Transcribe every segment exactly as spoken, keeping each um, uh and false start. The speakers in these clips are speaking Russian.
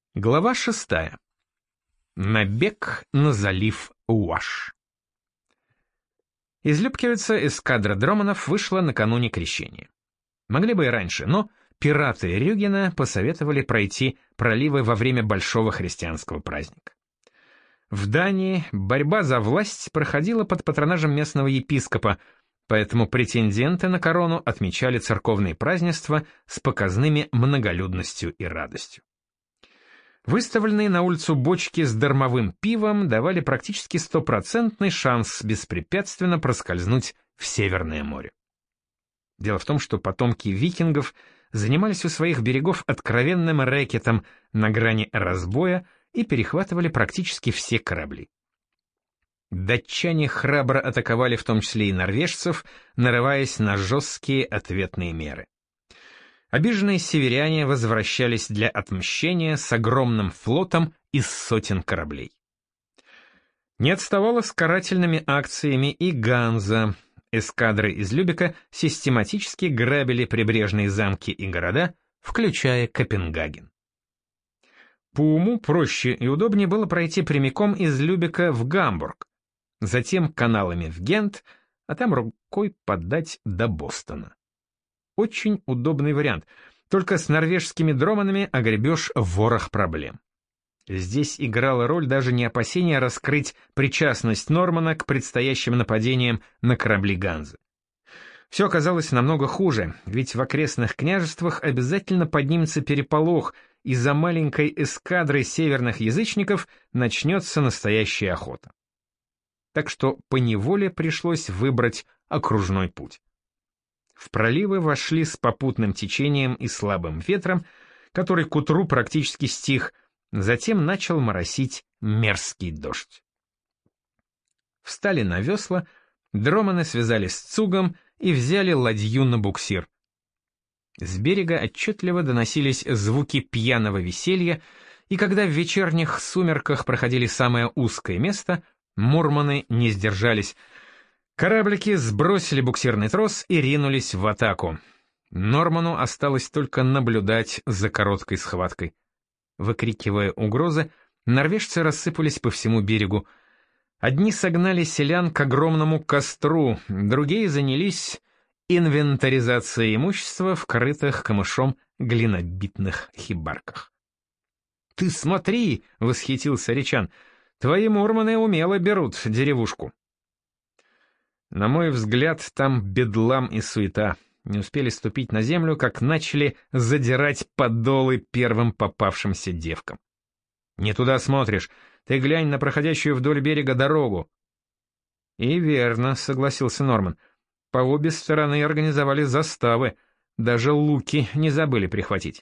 Глава шестая. Набег на залив Уаш. Из Любкевица эскадра Дроманов вышла накануне Крещения. Могли бы и раньше, но пираты Рюгена посоветовали пройти проливы во время большого христианского праздника. В Дании борьба за власть проходила под патронажем местного епископа, поэтому претенденты на корону отмечали церковные празднества с показными многолюдностью и радостью. Выставленные на улицу бочки с дармовым пивом давали практически стопроцентный шанс беспрепятственно проскользнуть в Северное море. Дело в том, что потомки викингов занимались у своих берегов откровенным рэкетом на грани разбоя и перехватывали практически все корабли. Датчане храбро атаковали в том числе и норвежцев, нарываясь на жесткие ответные меры. Обиженные северяне возвращались для отмщения с огромным флотом из сотен кораблей. Не отставала с карательными акциями и Ганза. Эскадры из Любека систематически грабили прибрежные замки и города, включая Копенгаген. По уму проще и удобнее было пройти прямиком из Любека в Гамбург, затем каналами в Гент, а там рукой подать до Бостона. Очень удобный вариант, только с норвежскими дроманами огребешь ворох проблем. Здесь играла роль даже не опасение раскрыть причастность Нормана к предстоящим нападениям на корабли Ганзы. Все оказалось намного хуже, ведь в окрестных княжествах обязательно поднимется переполох, и за маленькой эскадрой северных язычников начнется настоящая охота. Так что поневоле пришлось выбрать окружной путь. В проливы вошли с попутным течением и слабым ветром, который к утру практически стих, затем начал моросить мерзкий дождь. Встали на весла, дроманы связались с цугом и взяли ладью на буксир. С берега отчетливо доносились звуки пьяного веселья, и когда в вечерних сумерках проходили самое узкое место, мурманы не сдержались. Кораблики сбросили буксирный трос и ринулись в атаку. Норману осталось только наблюдать за короткой схваткой. Выкрикивая угрозы, норвежцы рассыпались по всему берегу. Одни согнали селян к огромному костру, другие занялись инвентаризацией имущества в крытых камышом глинобитных хибарках. «Ты смотри!» — восхитился Ричан. «Твои мурманы умело берут деревушку». На мой взгляд, там бедлам и суета. Не успели ступить на землю, как начали задирать подолы первым попавшимся девкам. Не туда смотришь, ты глянь на проходящую вдоль берега дорогу. И верно, согласился Норман. По обе стороны организовали заставы, даже луки не забыли прихватить.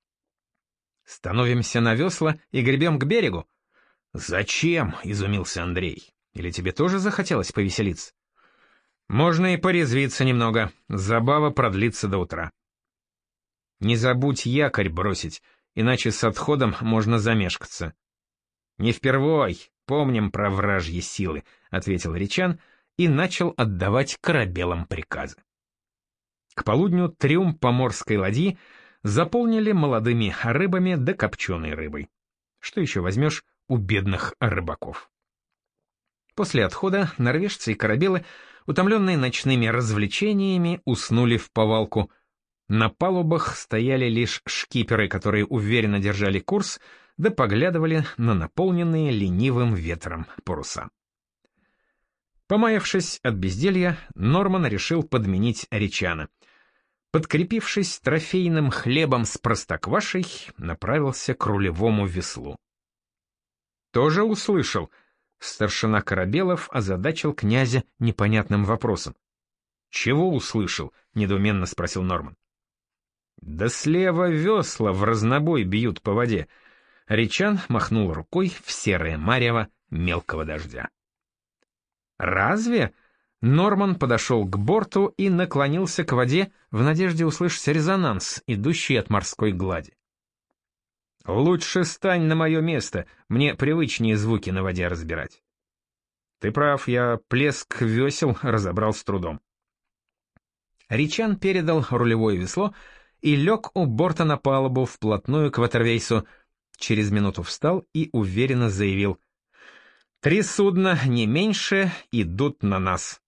Становимся на весла и гребем к берегу. Зачем? Изумился Андрей. Или тебе тоже захотелось повеселиться? Можно и порезвиться немного, забава продлится до утра. Не забудь якорь бросить, иначе с отходом можно замешкаться. Не впервой, помним про вражьи силы, ответил Ричан и начал отдавать корабелам приказы. К полудню трюм поморской ладьи заполнили молодыми рыбами да копченой рыбой. Что еще возьмешь у бедных рыбаков? После отхода норвежцы и корабелы, утомленные ночными развлечениями, уснули в повалку. На палубах стояли лишь шкиперы, которые уверенно держали курс, да поглядывали на наполненные ленивым ветром паруса. Помаявшись от безделья, Норман решил подменить Ричана. Подкрепившись трофейным хлебом с простоквашей, направился к рулевому веслу. Тоже услышал. Старшина Корабелов озадачил князя непонятным вопросом. «Чего услышал?» — недоуменно спросил Норман. «Да слева весла в разнобой бьют по воде». Ричан махнул рукой в серое марево мелкого дождя. «Разве?» Норман подошел к борту и наклонился к воде в надежде услышать резонанс, идущий от морской глади. «Лучше стань на мое место, мне привычнее звуки на воде разбирать». «Ты прав, я плеск весел разобрал с трудом». Ричан передал рулевое весло и лег у борта на палубу вплотную к ватервейсу. через минуту встал и уверенно заявил: «Три судна, не меньше, идут на нас».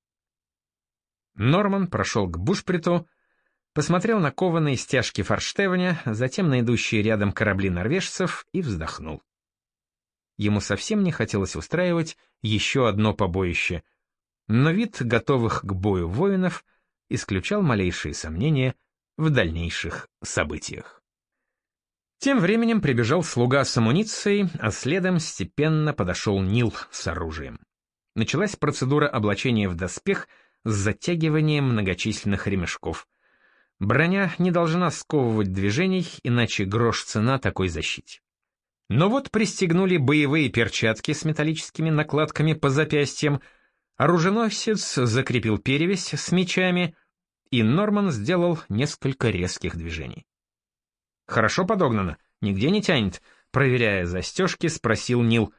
Норман прошел к бушприту, посмотрел на кованые стяжки форштевня, затем на идущие рядом корабли норвежцев и вздохнул. Ему совсем не хотелось устраивать еще одно побоище, но вид готовых к бою воинов исключал малейшие сомнения в дальнейших событиях. Тем временем прибежал слуга с амуницией, а следом степенно подошел Нил с оружием. Началась процедура облачения в доспех с затягиванием многочисленных ремешков. Броня не должна сковывать движений, иначе грош цена такой защите. Но вот пристегнули боевые перчатки с металлическими накладками по запястьям, оруженосец закрепил перевязь с мечами, и Норман сделал несколько резких движений. «Хорошо подогнано, нигде не тянет», — проверяя застежки, спросил Нил.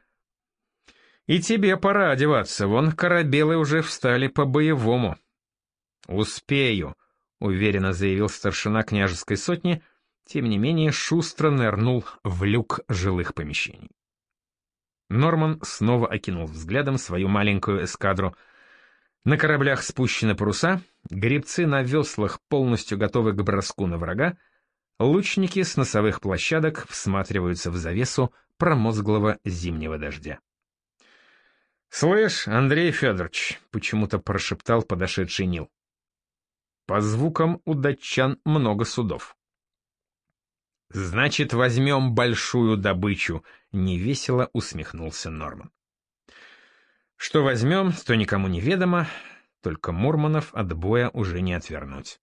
«И тебе пора одеваться, вон корабелы уже встали по-боевому». «Успею», — уверенно заявил старшина княжеской сотни, тем не менее шустро нырнул в люк жилых помещений. Норман снова окинул взглядом свою маленькую эскадру. На кораблях спущены паруса, гребцы на веслах полностью готовы к броску на врага, лучники с носовых площадок всматриваются в завесу промозглого зимнего дождя. «Слышь, Андрей Федорович», — почему-то прошептал подошедший Нил. «По звукам у датчан много судов». «Значит, возьмем большую добычу», — невесело усмехнулся Норман. «Что возьмем, то никому не ведомо, только Мурманов от боя уже не отвернуть».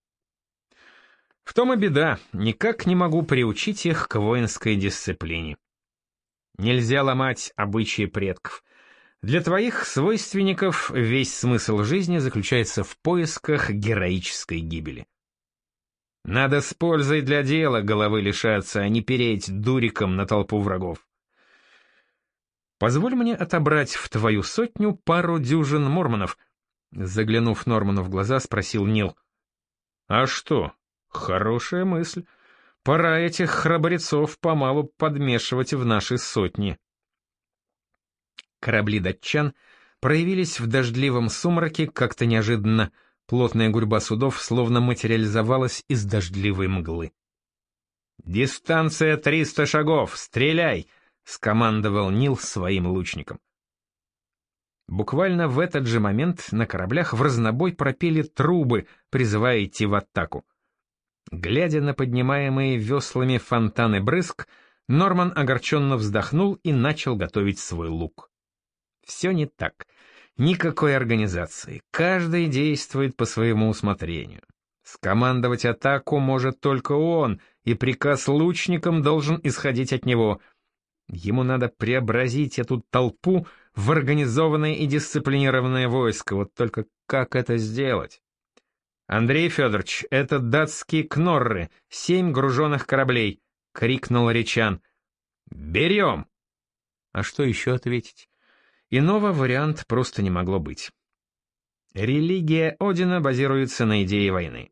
«В том и беда, никак не могу приучить их к воинской дисциплине. Нельзя ломать обычаи предков. Для твоих свойственников весь смысл жизни заключается в поисках героической гибели. Надо с пользой для дела головы лишаться, а не переть дуриком на толпу врагов. Позволь мне отобрать в твою сотню пару дюжин мормонов», — заглянув Норману в глаза, спросил Нил. «А что? Хорошая мысль. Пора этих храбрецов помалу подмешивать в наши сотни». Корабли датчан проявились в дождливом сумраке как-то неожиданно. Плотная гурьба судов словно материализовалась из дождливой мглы. «Дистанция триста шагов! Стреляй!» — скомандовал Нил своим лучникам. Буквально в этот же момент на кораблях в разнобой пропели трубы, призывая идти в атаку. Глядя на поднимаемые веслами фонтаны брызг, Норман огорченно вздохнул и начал готовить свой лук. Все не так. Никакой организации. Каждый действует по своему усмотрению. Скомандовать атаку может только он, и приказ лучникам должен исходить от него. Ему надо преобразить эту толпу в организованное и дисциплинированное войско. Вот только как это сделать? «Андрей Федорович, это датские кнорры, семь груженных кораблей», — крикнул Речан. «Берем!» А что еще ответить? Иного варианта просто не могло быть. Религия Одина базируется на идее войны.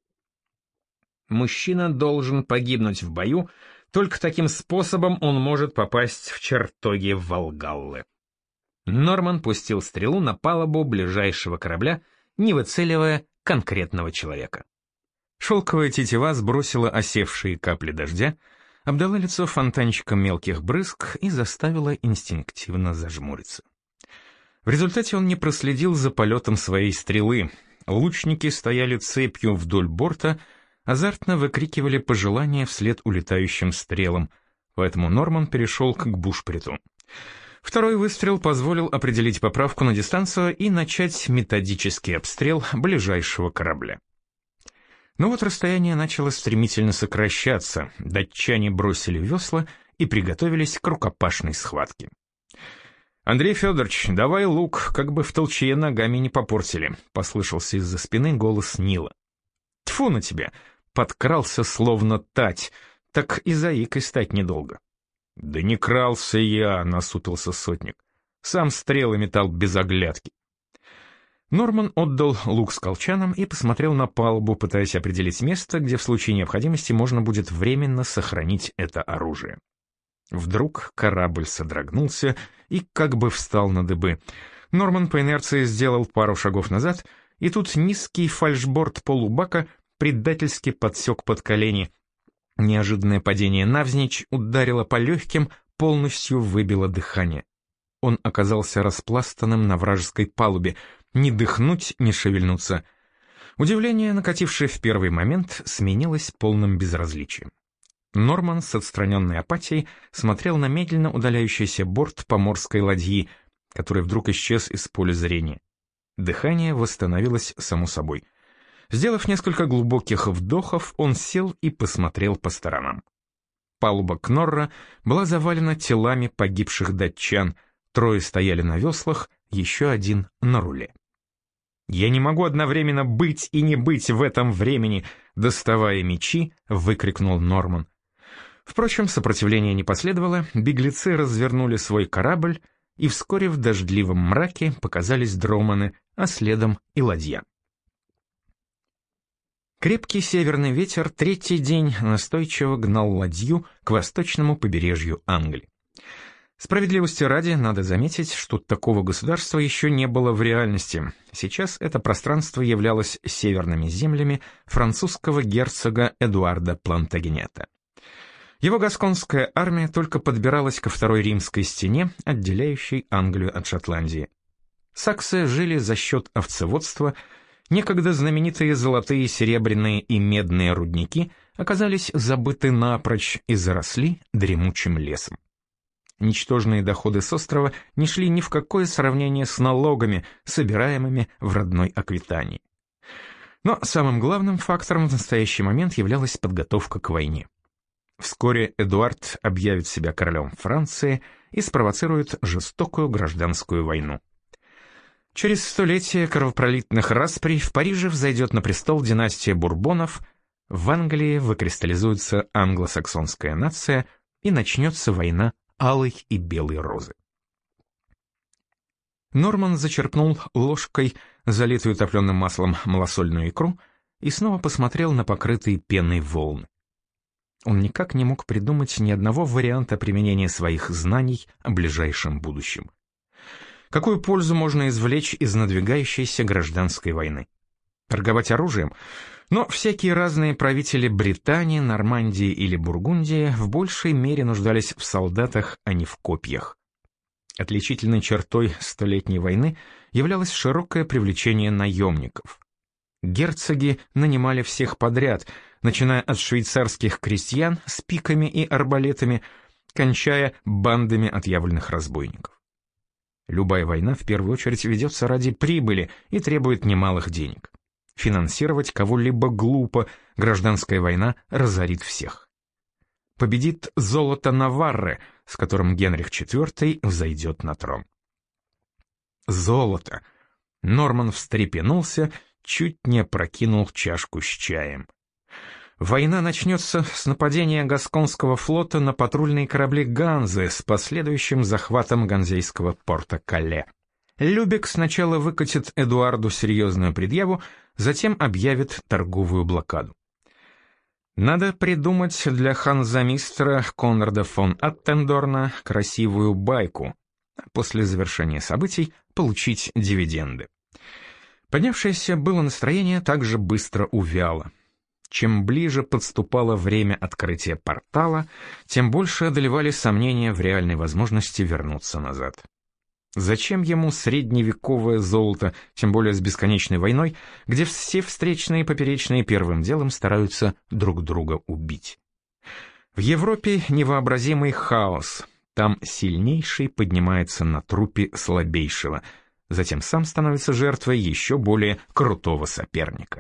Мужчина должен погибнуть в бою, только таким способом он может попасть в чертоги Валгаллы. Норман пустил стрелу на палубу ближайшего корабля, не выцеливая конкретного человека. Шелковая тетива сбросила осевшие капли дождя, обдала лицо фонтанчиком мелких брызг и заставила инстинктивно зажмуриться. В результате он не проследил за полетом своей стрелы. Лучники стояли цепью вдоль борта, азартно выкрикивали пожелания вслед улетающим стрелам, поэтому Норман перешел к бушприту. Второй выстрел позволил определить поправку на дистанцию и начать методический обстрел ближайшего корабля. Но вот расстояние начало стремительно сокращаться, датчане бросили весла и приготовились к рукопашной схватке. «Андрей Федорович, давай лук, как бы в толчье ногами не попортили», — послышался из-за спины голос Нила. «Тьфу на тебя!» — подкрался словно тать, так и заикой стать недолго. «Да не крался я», — насупился сотник. «Сам стрелы метал без оглядки». Норман отдал лук с колчаном и посмотрел на палубу, пытаясь определить место, где в случае необходимости можно будет временно сохранить это оружие. Вдруг корабль содрогнулся и как бы встал на дыбы. Норман по инерции сделал пару шагов назад, и тут низкий фальшборд полубака предательски подсек под колени. Неожиданное падение навзничь ударило по легким, полностью выбило дыхание. Он оказался распластанным на вражеской палубе, ни дыхнуть, ни шевельнуться. Удивление, накатившее в первый момент, сменилось полным безразличием. Норман с отстраненной апатией смотрел на медленно удаляющийся борт поморской ладьи, который вдруг исчез из поля зрения. Дыхание восстановилось само собой. Сделав несколько глубоких вдохов, он сел и посмотрел по сторонам. Палуба Кнорра была завалена телами погибших датчан, трое стояли на веслах, еще один на руле. «Я не могу одновременно быть и не быть в этом времени», — доставая мечи, выкрикнул Норман. Впрочем, сопротивления не последовало, беглецы развернули свой корабль, и вскоре в дождливом мраке показались дроманы, а следом и ладья. Крепкий северный ветер третий день настойчиво гнал ладью к восточному побережью Англии. Справедливости ради, надо заметить, что такого государства еще не было в реальности. Сейчас это пространство являлось северными землями французского герцога Эдуарда Плантагенета. Его гасконская армия только подбиралась ко второй римской стене, отделяющей Англию от Шотландии. Саксы жили за счет овцеводства, некогда знаменитые золотые, серебряные и медные рудники оказались забыты напрочь и заросли дремучим лесом. Ничтожные доходы с острова не шли ни в какое сравнение с налогами, собираемыми в родной Аквитании. Но самым главным фактором в настоящий момент являлась подготовка к войне. Вскоре Эдуард объявит себя королем Франции и спровоцирует жестокую гражданскую войну. Через столетие кровопролитных расприй в Париже взойдет на престол династия Бурбонов, в Англии выкристаллизуется англосаксонская нация и начнется война алой и белой розы. Норман зачерпнул ложкой залитую топленым маслом малосольную икру и снова посмотрел на покрытые пеной волны. Он никак не мог придумать ни одного варианта применения своих знаний о ближайшем будущем. Какую пользу можно извлечь из надвигающейся гражданской войны? Торговать оружием? Но всякие разные правители Британии, Нормандии или Бургундии в большей мере нуждались в солдатах, а не в копьях. Отличительной чертой Столетней войны являлось широкое привлечение наемников. Герцоги нанимали всех подряд, начиная от швейцарских крестьян с пиками и арбалетами, кончая бандами отъявленных разбойников. Любая война в первую очередь ведется ради прибыли и требует немалых денег. Финансировать кого-либо глупо, гражданская война разорит всех. Победит золото Наварры, с которым Генрих четвёртый взойдет на трон. Золото! Норман встрепенулся, чуть не опрокинул чашку с чаем. Война начнется с нападения Гасконского флота на патрульные корабли Ганзы с последующим захватом ганзейского порта Кале. Любек сначала выкатит Эдуарду серьезную предъяву, затем объявит торговую блокаду. Надо придумать для ханзамистра Конрада фон Аттендорна красивую байку, а после завершения событий получить дивиденды. Поднявшееся было настроение также быстро увяло. Чем ближе подступало время открытия портала, тем больше одолевали сомнения в реальной возможности вернуться назад. Зачем ему средневековое золото, тем более с бесконечной войной, где все встречные и поперечные первым делом стараются друг друга убить? В Европе невообразимый хаос, там сильнейший поднимается на трупе слабейшего, затем сам становится жертвой еще более крутого соперника.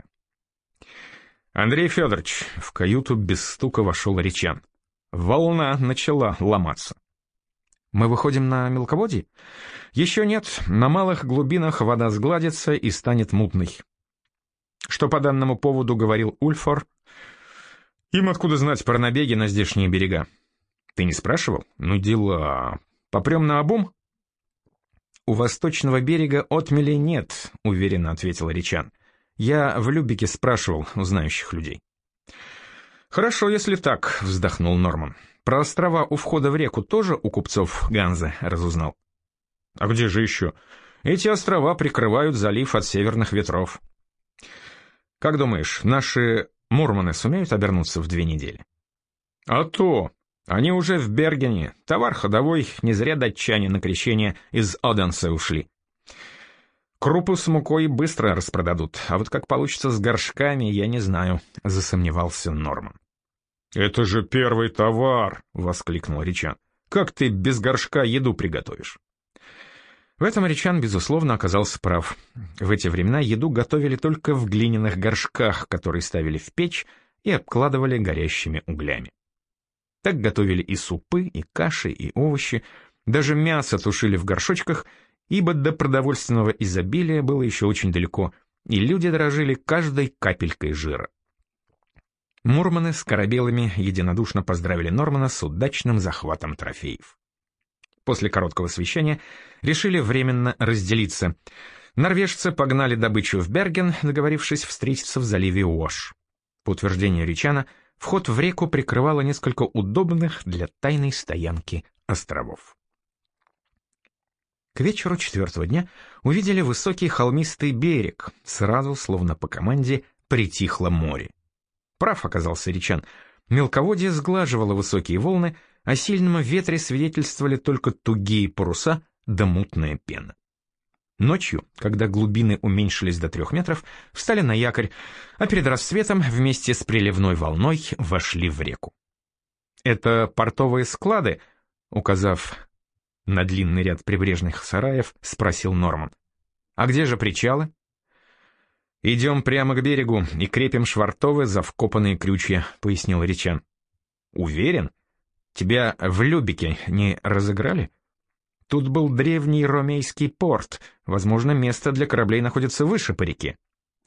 «Андрей Федорович», — в каюту без стука вошел Ричан. «Волна начала ломаться». «Мы выходим на мелководье?» «Еще нет, на малых глубинах вода сгладится и станет мутной». «Что по данному поводу говорил Ульфор?» «Им откуда знать про набеги на здешние берега?» «Ты не спрашивал?» «Ну дела. Попрем наобум?» «У восточного берега отмели нет», — уверенно ответил Ричан. «Я в Любеке спрашивал у знающих людей». «Хорошо, если так», — вздохнул Норман. про острова у входа в реку тоже у купцов Ганзы разузнал? А где же еще? Эти острова прикрывают залив от северных ветров. Как думаешь, наши мурманы сумеют обернуться в две недели? А то! Они уже в Бергене. Товар ходовой, не зря датчане на крещение из Оденса ушли. Крупу с мукой быстро распродадут, а вот как получится с горшками, я не знаю, засомневался Норман. «Это же первый товар!» — воскликнул Ричан. «Как ты без горшка еду приготовишь?» В этом Ричан, безусловно, оказался прав. В эти времена еду готовили только в глиняных горшках, которые ставили в печь и обкладывали горящими углями. Так готовили и супы, и каши, и овощи, даже мясо тушили в горшочках, ибо до продовольственного изобилия было еще очень далеко, и люди дорожили каждой капелькой жира. Мурманы с корабелами единодушно поздравили Нормана с удачным захватом трофеев. После короткого совещания решили временно разделиться. Норвежцы погнали добычу в Берген, договорившись встретиться в заливе Уош. По утверждению Ричана, вход в реку прикрывало несколько удобных для тайной стоянки островов. К вечеру четвертого дня увидели высокий холмистый берег, сразу, словно по команде, притихло море. Прав оказался Ричан. Мелководье сглаживало высокие волны, о сильном ветре свидетельствовали только тугие паруса да мутная пена. Ночью, когда глубины уменьшились до трех метров, встали на якорь, а перед рассветом вместе с приливной волной вошли в реку. «Это портовые склады?» — указав на длинный ряд прибрежных сараев, спросил Норман. «А где же причалы?» «Идем прямо к берегу и крепим швартовы за вкопанные крючья», — пояснил Ричан. «Уверен? Тебя в Любеке не разыграли? Тут был древний ромейский порт, возможно, место для кораблей находится выше по реке».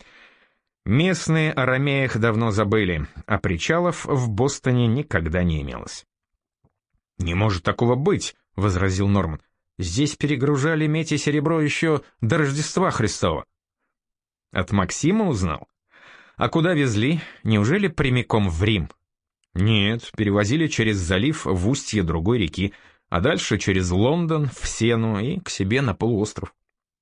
Местные о ромеях давно забыли, а причалов в Бостоне никогда не имелось. «Не может такого быть», — возразил Норман. «Здесь перегружали медь и серебро еще до Рождества Христова». «От Максима узнал? А куда везли? Неужели прямиком в Рим?» «Нет, перевозили через залив в устье другой реки, а дальше через Лондон, в Сену и к себе на полуостров».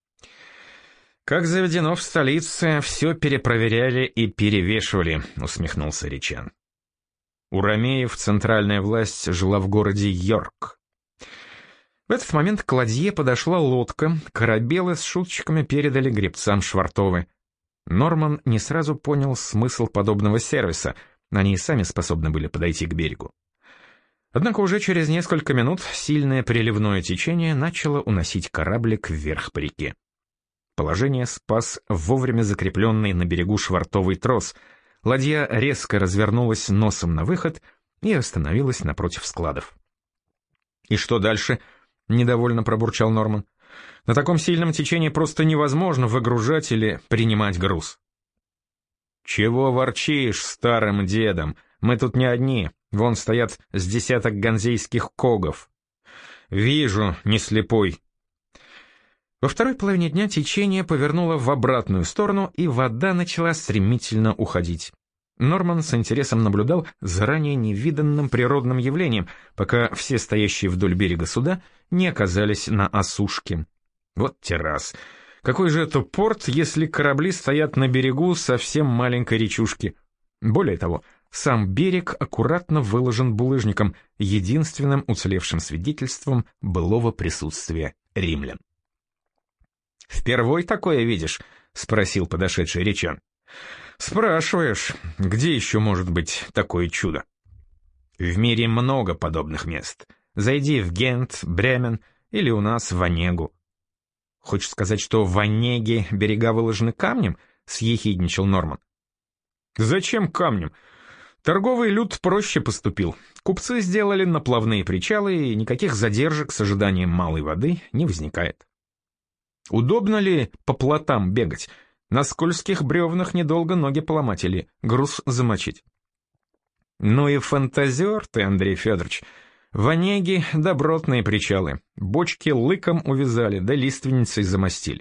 «Как заведено в столице, все перепроверяли и перевешивали», — усмехнулся Ричан. У ромеев центральная власть жила в городе Йорк. В этот момент к ладье подошла лодка, корабелы с шуточками передали гребцам швартовы. Норман не сразу понял смысл подобного сервиса, они и сами способны были подойти к берегу. Однако уже через несколько минут сильное приливное течение начало уносить кораблик вверх по реке. Положение спас вовремя закрепленный на берегу швартовый трос. Ладья резко развернулась носом на выход и остановилась напротив складов. «И что дальше?» — недовольно пробурчал Норман. «На таком сильном течении просто невозможно выгружать или принимать груз». «Чего ворчишь, старым дедом? Мы тут не одни, вон стоят с десяток ганзейских когов». «Вижу, не слепой». Во второй половине дня течение повернуло в обратную сторону, и вода начала стремительно уходить. Норман с интересом наблюдал за ранее невиданным природным явлением, пока все стоящие вдоль берега суда не оказались на осушке. Вот террас. Какой же это порт, если корабли стоят на берегу совсем маленькой речушки? Более того, сам берег аккуратно выложен булыжником, единственным уцелевшим свидетельством былого присутствия римлян. «Впервой такое видишь?» — спросил подошедший Ричан. «Спрашиваешь, где еще может быть такое чудо?» «В мире много подобных мест. Зайди в Гент, Бремен или у нас в Онегу». «Хочешь сказать, что в Онеге берега выложены камнем?» — съехидничал Норман. «Зачем камнем? Торговый люд проще поступил. Купцы сделали наплавные причалы, и никаких задержек с ожиданием малой воды не возникает». «Удобно ли по плотам бегать? На скользких бревнах недолго ноги поломать или груз замочить». «Ну и фантазер ты, Андрей Федорович. В Онеге добротные причалы. Бочки лыком увязали, да лиственницей замостили».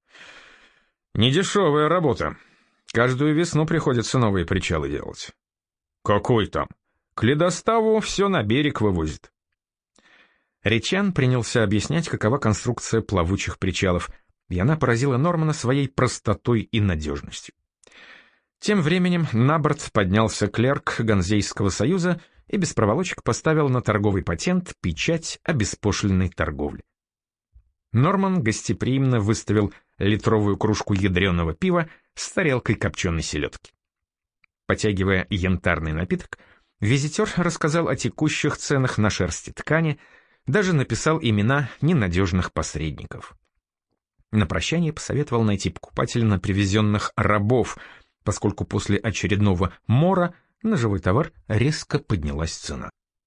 «Недешевая работа. Каждую весну приходится новые причалы делать». «Какой там? К ледоставу все на берег вывозит. Речан принялся объяснять, какова конструкция плавучих причалов, и она поразила Нормана своей простотой и надежностью. Тем временем на борт поднялся клерк Ганзейского союза и без проволочек поставил на торговый патент печать о беспошлинной торговле. Норман гостеприимно выставил литровую кружку ядреного пива с тарелкой копченой селедки. Потягивая янтарный напиток, визитер рассказал о текущих ценах на шерсти ткани, даже написал имена ненадежных посредников. На прощание посоветовал найти покупателя на привезенных рабов, поскольку после очередного мора на живой товар резко поднялась цена.